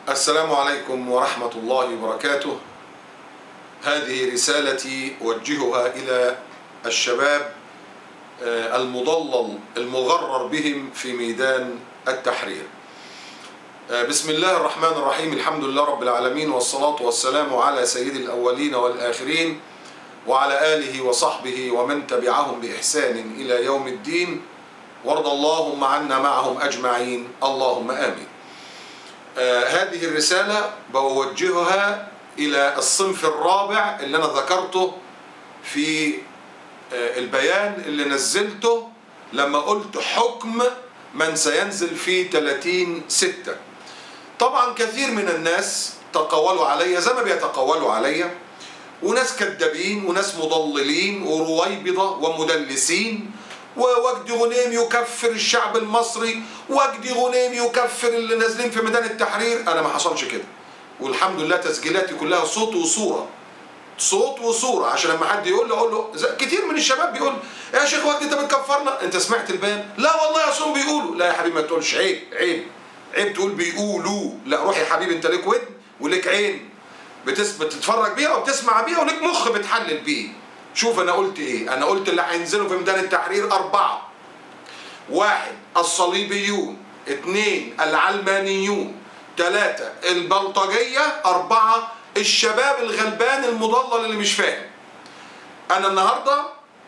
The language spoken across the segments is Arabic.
السلام عليكم ورحمة الله وبركاته. هذه رسالتي أوجهها إلى الشباب المضلل المغرر بهم في ميدان التحرير. بسم الله الرحمن الرحيم، الحمد لله رب العالمين، والصلاة والسلام على سيد الأولين والآخرين وعلى آله وصحبه ومن تبعهم بإحسان إلى يوم الدين، وارض اللهم عنا معهم أجمعين، اللهم آمين. هذه الرسالة بوجهها إلى الصنف الرابع اللي أنا ذكرته في البيان اللي نزلته لما قلت حكم من سينزل في 30/6. طبعا كثير من الناس تقولوا عليا زي ما بيتقولوا عليا، وناس كذابين وناس مضللين ورويبضة ومدلسين، ووجدي غنيم يكفر الشعب المصري، وجدي غنيم يكفر اللي نازلين في ميدان التحرير. انا ما حصلش كده، والحمد لله تسجيلاتي كلها صوت وصورة، صوت وصورة، عشان لما حد يقول له اقول له كتير من الشباب بيقول يا شيخ وجدي انت بتكفرنا، انت سمعت البيان؟ لا والله يا صوم بيقولوا. لا يا حبيبي ما تقولش، عيب تقول بيقولوا. لا روح يا حبيبي، انت ليك ودن وليك عين بتتفرج بيها وبتسمع بيها وليك مخ بتحلل بيه. شوف انا قلت ايه؟ انا قلت اللي هينزلوا في ميدان التحرير 4: 1 الصليبيون، 2 العلمانيون، 3 البلطجية، 4 الشباب الغلبان المضلل اللي مش فاهم. انا النهارده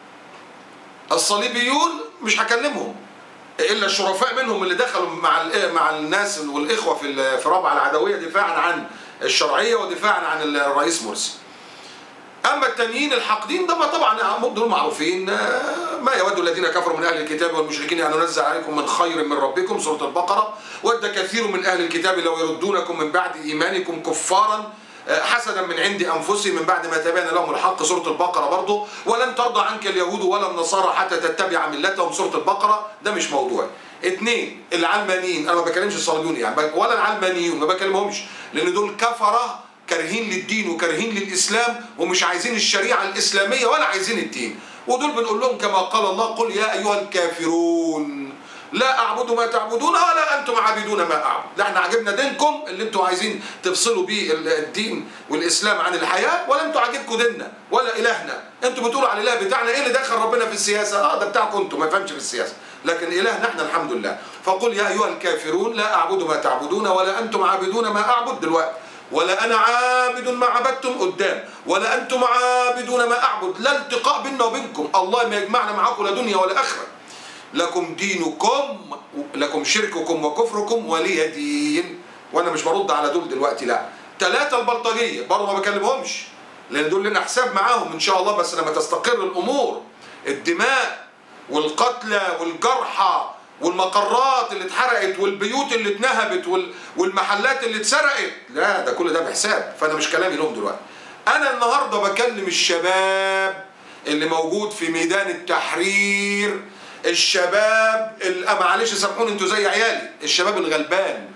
الصليبيون مش هكلمهم الا الشرفاء منهم اللي دخلوا مع الناس والاخوه في رابعه العدويه دفاعا عن الشرعيه ودفاعا عن الرئيس مرسي. اما التانيين الحاقدين ده ما طبعا دول معروفين، ما يود الذين كفروا من اهل الكتاب والمشركين ان ننزل عليكم من خير من ربكم، سوره البقره. ود كثير من اهل الكتاب لو يردونكم من بعد ايمانكم كفارا حسدا من عند انفسهم من بعد ما تبين لهم الحق، سوره البقره برضه. ولن ترضى عنك اليهود ولا النصارى حتى تتبع ملتهم، سوره البقره. ده مش موضوعي. 2 العلمانيين، انا ما بكلمش الصليبيون يعني ولا العلمانيون، ما بكلمهمش، لان دول كفره كارهين للدين وكارهين للإسلام ومش عايزين الشريعة الإسلامية ولا عايزين الدين. ودول بنقول لهم كما قال الله: قل يا أيها الكافرون لا أعبد ما تعبدون ولا أنتم عابدون ما أعبد. لا احنا عاجبنا دينكم اللي انتم عايزين تفصلوا بيه الدين والإسلام عن الحياة، ولا انتم عاجبكم ديننا ولا إلهنا. انتم بتقولوا على الإله بتاعنا ايه اللي دخل ربنا في السياسة؟ ده بتاعكم انتم، ما يفهمش في السياسة، لكن إلهنا احنا الحمد لله. فقل يا أيها الكافرون لا أعبد ما تعبدون ولا أنتم عابدون ما أعبد دلوقتي، ولا أنا عابد ما عبدتم قدام، ولا أنتم عابدون ما أعبد. لا التقاء بيننا وبينكم، الله ما يجمعنا معاكم لا دنيا ولا آخرة. لكم دينكم، لكم شرككم وكفركم ولي دين. وأنا مش برد على دول دلوقتي. لا 3 البلطجية برضه ما بكلمهمش، لأن دول لنا حساب معاهم إن شاء الله، بس لما تستقر الأمور، الدماء والقتلى والجرحى والمقرات اللي اتحرقت والبيوت اللي اتنهبت والمحلات اللي اتسرقت، لا ده كل ده بحساب. فانا مش كلامي لهم دلوقتي. انا النهارده بكلم الشباب اللي موجود في ميدان التحرير، الشباب معلش سامحوني انتوا زي عيالي، الشباب الغلبان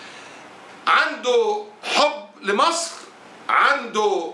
عنده حب لمصر، عنده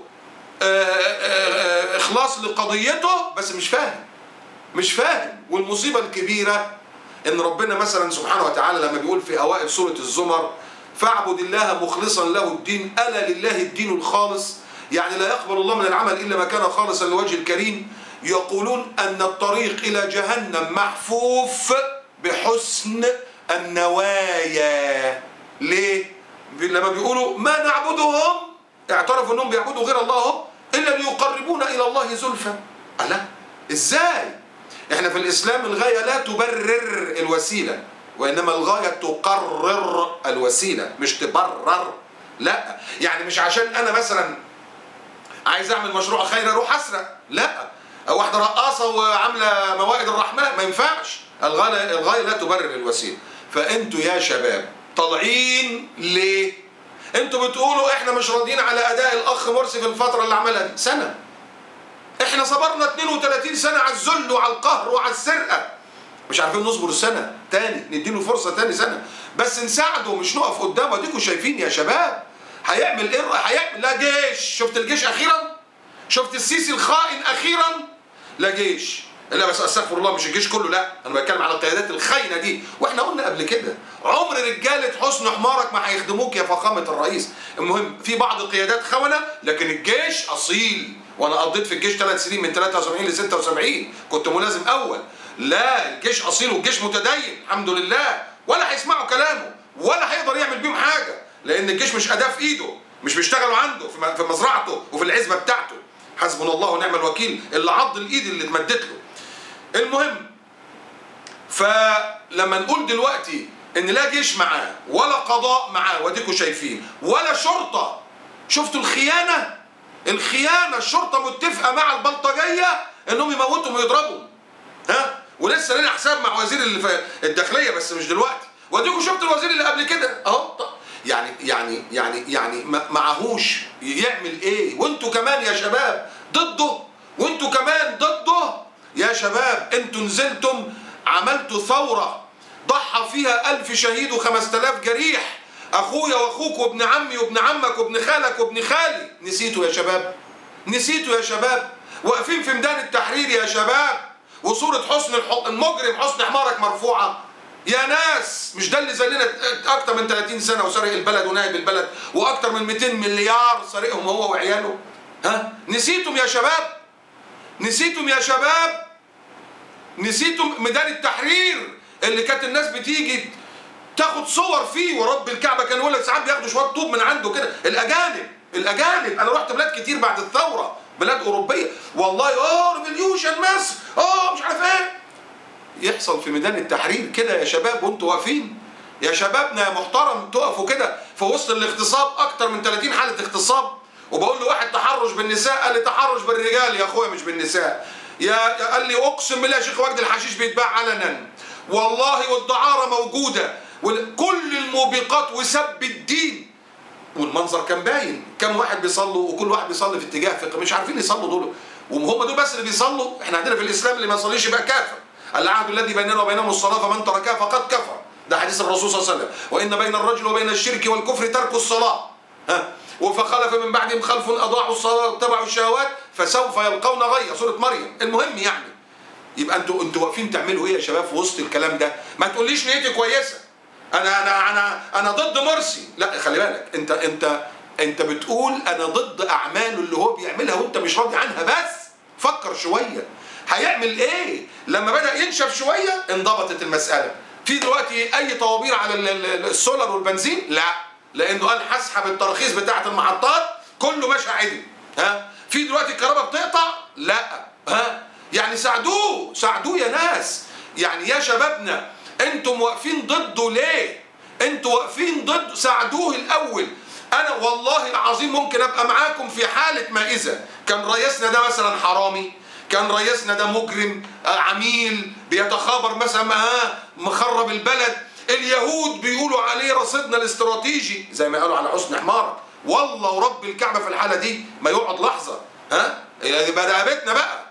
اخلاص لقضيته، بس مش فاهم. والمصيبه الكبيره ان ربنا مثلا سبحانه وتعالى لما بيقول في اوائل سوره الزمر: فاعبد الله مخلصا له الدين، الا لله الدين الخالص. يعني لا يقبل الله من العمل الا ما كان خالصا لوجه الكريم. يقولون ان الطريق الى جهنم محفوف بحسن النوايا. ليه؟ لما بيقولوا ما نعبدهم، اعترفوا انهم بيعبدوا غير الله الا ليقربونا الى الله زلفى. ألا ازاي؟ احنا في الاسلام الغاية لا تبرر الوسيلة، وانما الغاية تقرر الوسيلة، مش تبرر. لا يعني مش عشان انا مثلا عايز اعمل مشروع خير اروح اسرق، لا. واحدة رقاصة وعاملة موائد الرحمن، ما ينفعش. الغاية لا تبرر الوسيلة. فانتوا يا شباب طالعين ليه؟ انتوا بتقولوا احنا مش راضيين على اداء الاخ مرسي في الفترة اللي عملها دي سنة. احنا صبرنا 32 سنة على الذل وعلى القهر وعلى السرقة، مش عارفين نصبر السنة تاني، نديله فرصة تاني سنة بس نساعده، مش نقف قدامه. اديكوا شايفين يا شباب هيعمل ايه؟ هيعمل لا جيش. شفت الجيش اخيرا؟ شفت السيسي الخائن اخيرا؟ لا جيش، لا بس استغفر الله، مش الجيش كله، لا انا بتكلم على القيادات الخاينة دي. واحنا قلنا قبل كده عمر رجاله حسن حمارك ما هيخدموك يا فخامه الرئيس. المهم في بعض القيادات خونه، لكن الجيش اصيل. وانا قضيت في الجيش 3 سنين من 73 ل 76، كنت ملازم اول. لا الجيش اصيل والجيش متدين الحمد لله، ولا هيسمعوا كلامه ولا هيقدر يعمل بيهم حاجه، لان الجيش مش اداه في ايده، مش بيشتغلوا عنده في مزرعته وفي العزبه بتاعته. حسبنا الله ونعم الوكيل اللي عض الايد اللي اتمدت له. المهم، فلما نقول دلوقتي ان لا جيش معاه ولا قضاء معاه، واديكم شايفين، ولا شرطه. شفتوا الخيانه؟ الخيانه، الشرطه متفقه مع البلطجيه انهم يموتوا ويضربوا. ها؟ ولسه لنا حساب مع وزير الداخليه بس مش دلوقتي. واديكم شفتوا الوزير اللي قبل كده اهو. يعني معهوش يعمل ايه؟ وانتوا كمان يا شباب ضده، وانتوا كمان ضده يا شباب. انتوا نزلتم عملتوا ثورة ضحى فيها 1000 شهيد و5000 جريح، اخويا واخوك وابن عمي وابن عمك وابن خالك وابن خالي. نسيتوا يا شباب؟ نسيتوا يا شباب؟ واقفين في ميدان التحرير يا شباب وصورة المجرم حسن حمارك مرفوعة. يا ناس مش ده اللي زلنا اكتر من 30 سنة وسرق البلد ونائب البلد واكتر من 200 مليار سرقهم هو وعياله؟ ها؟ نسيتم يا شباب؟ نسيتم يا شباب؟ نسيتم ميدان التحرير اللي كانت الناس بتيجي تاخد صور فيه، ورب الكعبه كان يقول لك ساعات بياخدوا شويه طوب من عنده كده. الاجانب انا رحت بلاد كتير بعد الثوره، بلاد اوروبيه والله، ريفوليوشن مصر، مش عارف ايه يحصل في ميدان التحرير كده يا شباب وانتوا واقفين. يا شبابنا يا محترم تقفوا كده في وسط الاغتصاب، اكتر من 30 حاله اغتصاب. وبقول له واحد تحرش بالنساء، قال لي تحرش بالرجال يا اخويا مش بالنساء. قال لي اقسم بالله يا شيخ وجدي الحشيش بيتباع علنا والله، والدعاره موجوده وكل الموبقات وسب الدين. والمنظر كان باين، كم واحد بيصلوا وكل واحد بيصلي في اتجاه فقه، مش عارفين يصلوا دول، وهم دول بس اللي بيصلوا. احنا عندنا في الاسلام اللي ما يصليش يبقى كافر. العهد الذي بيننا وبينهم الصلاه فمن تركها فقد كفر، ده حديث الرسول صلى الله عليه وسلم. وان بين الرجل وبين الشرك والكفر ترك الصلاه. فخلف من بعدهم خلف اضاعوا الصلاه واتبعوا الشهوات فسوف يلقون غيا، سوره مريم. المهم يعني يبقى انتوا واقفين تعملوا ايه يا شباب في وسط الكلام ده؟ ما تقوليش نيتي كويسه، انا ضد مرسي. لا خلي بالك، انت بتقول انا ضد اعماله اللي هو بيعملها وانت مش راضي عنها. بس فكر شويه هيعمل ايه لما بدأ ينشف شويه. انضبطت المساله. في دلوقتي اي طوابير على السولر والبنزين؟ لا، لانه قال هسحب التراخيص بتاعه المحطات كله ماشي عدل. في دلوقتي الكهرباء بتقطع؟ لا. يعني ساعدوه يا ناس. يعني يا شبابنا انتم واقفين ضده ليه؟ انتوا واقفين ضده، ساعدوه الاول. انا والله العظيم ممكن ابقى معاكم في حاله ما اذا كان رئيسنا ده مثلا حرامي، كان رئيسنا ده مجرم عميل بيتخابر مثلا مخرب البلد، اليهود بيقولوا عليه رصيدنا الاستراتيجي زي ما قالوا على حسن حمارك. والله ورب الكعبه في الحاله دي ما يقعد لحظه. يبقى رقبتنا بقى.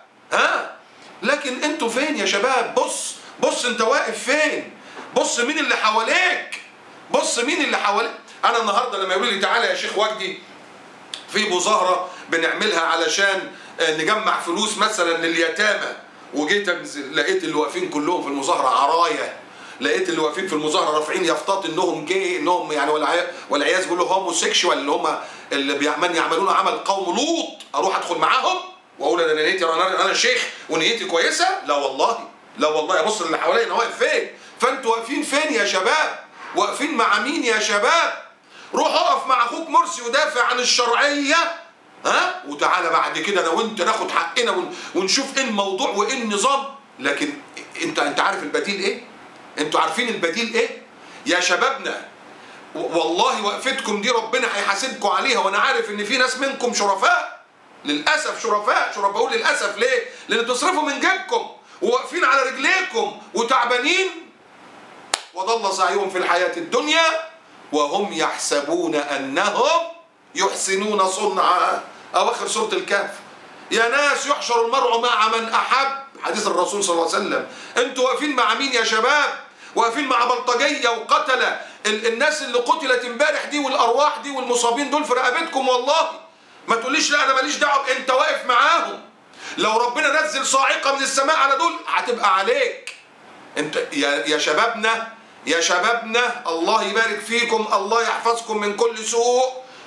لكن انتوا فين يا شباب؟ بص انت واقف فين؟ بص مين اللي حواليك؟ بص مين اللي حواليك. انا النهارده لما يقولوا لي تعالى يا شيخ وجدي في مظاهره بنعملها علشان نجمع فلوس مثلا لليتامى، وجيت انزل لقيت اللي واقفين كلهم في المظاهره عرايا، لقيت اللي واقفين في المظاهره رافعين يافطات انهم انهم يعني والعياذ بيقولوا هوموسيكشوال، اللي هم اللي يعملون عمل قوم لوط. اروح ادخل معاهم واقول انا نيتي انا شيخ ونيتي كويسه؟ لا والله، لا والله. ابص اللي حواليا انا واقف فين؟ فانتوا واقفين فين يا شباب؟ واقفين مع مين يا شباب؟ روح اقف مع اخوك مرسي ودافع عن الشرعيه، وتعالى بعد كده انا وانت ناخد حقنا ونشوف ايه الموضوع وايه النظام. لكن انت عارف البديل ايه؟ انتوا عارفين البديل ايه يا شبابنا؟ والله وقفتكم دي ربنا هيحاسبكم عليها. وانا عارف ان في ناس منكم شرفاء، للاسف شرفاء. بقول للاسف ليه؟ لان تصرفوا من جيبكم وواقفين على رجليكم وتعبانين، وضل سعيهم في الحياه الدنيا وهم يحسبون انهم يحسنون صنعا. اواخر سوره الكهف. يا ناس يحشر المرء مع من احب، حديث الرسول صلى الله عليه وسلم. انتوا واقفين مع مين يا شباب؟ واقفين مع بلطجيه وقتله. الناس اللي قتلت امبارح دي والارواح دي والمصابين دول في رقبتكم. والله ما تقوليش لا انا ماليش دعوه، انت واقف معاهم. لو ربنا نزل صاعقه من السماء على دول هتبقى عليك. انت يا شبابنا يا شبابنا الله يبارك فيكم، الله يحفظكم من كل سوء،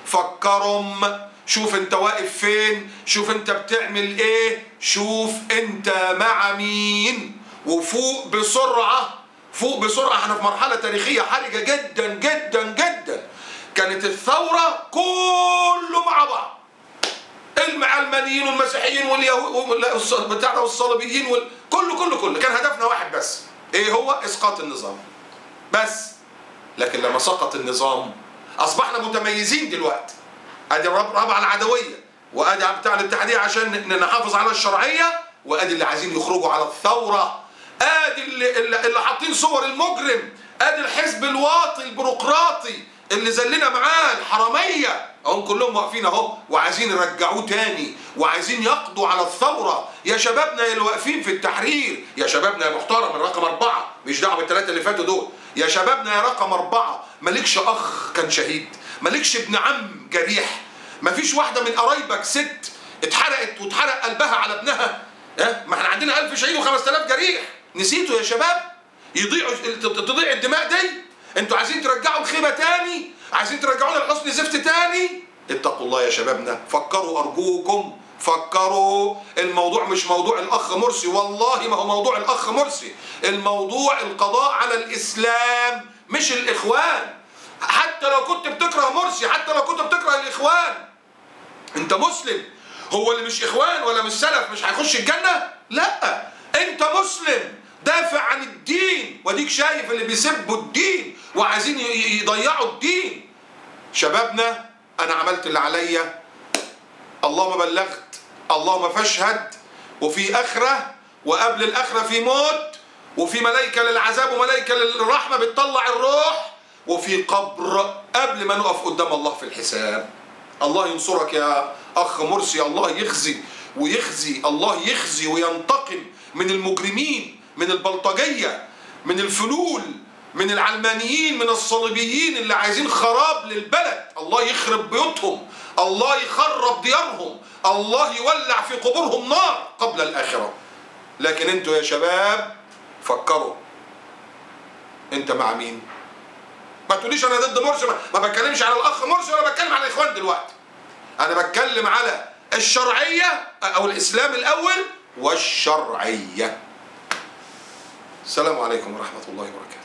فكرهم. شوف انت واقف فين، شوف انت بتعمل ايه، شوف انت مع مين، وفوق بسرعة، فوق بسرعة. احنا في مرحلة تاريخية حرجة جدا جدا جدا. كانت الثورة كله مع بعض، العلمانيين والمسيحيين واليهود بتاعنا والصليبيين كله كان هدفنا واحد بس، ايه هو؟ اسقاط النظام بس. لكن لما سقط النظام اصبحنا متميزين دلوقتي. ادي رابعه العدويه، وادي بتاع الاتحاديه عشان نحافظ على الشرعيه، وادي اللي عايزين يخرجوا على الثوره، ادي اللي حاطين صور المجرم، ادي الحزب الواطي البيروقراطي اللي زلنا معاه الحراميه، هم كلهم واقفين اهو وعايزين يرجعوه تاني، وعايزين يقضوا على الثوره. يا شبابنا اللي واقفين في التحرير، يا شبابنا يا محترم الرقم 4، مش دعوه بالثلاثه اللي فاتوا دول، يا شبابنا يا رقم 4، مالكش اخ كان شهيد، مالكش ابن عم جريح، مفيش واحده من قرايبك ست اتحرقت واتحرق قلبها على ابنها؟ ما احنا عندنا 1000 شهيد و5000 جريح، نسيتوا يا شباب؟ تضيع الدماء دي؟ انتوا عايزين ترجعوا الخيبه تاني؟ عايزين ترجعونا لحسن زفت تاني؟ اتقوا الله يا شبابنا، فكروا ارجوكم، فكروا. الموضوع مش موضوع الاخ مرسي، والله ما هو موضوع الاخ مرسي، الموضوع القضاء على الاسلام مش الاخوان. حتى لو كنت بتكره مرسي، حتى لو كنت بتكره الاخوان، انت مسلم. هو اللي مش اخوان ولا مش سلف مش هيخش الجنه؟ لا، انت مسلم دافع عن الدين، وديك شايف اللي بيسبوا الدين وعايزين يضيعوا الدين. شبابنا انا عملت اللي عليا، اللهم بلغت، اللهم فاشهد. وفي اخره، وقبل الاخره في موت، وفي ملائكه للعذاب وملائكه للرحمه بتطلع الروح، وفي قبر قبل ما نقف قدام الله في الحساب. الله ينصرك يا اخ مرسي، الله يخزي ويخزي، الله يخزي وينتقم من المجرمين، من البلطجيه، من الفلول، من العلمانيين، من الصليبيين اللي عايزين خراب للبلد. الله يخرب بيوتهم، الله يخرب ديارهم، الله يولع في قبورهم نار قبل الآخرة. لكن انتوا يا شباب فكروا، انت مع مين؟ ما تقوليش انا ضد مرسي، ما بتكلمش على الاخ مرسي ولا بتكلم على الاخوان دلوقتي، انا بتكلم على الشرعية او الاسلام الاول والشرعية. السلام عليكم ورحمة الله وبركاته.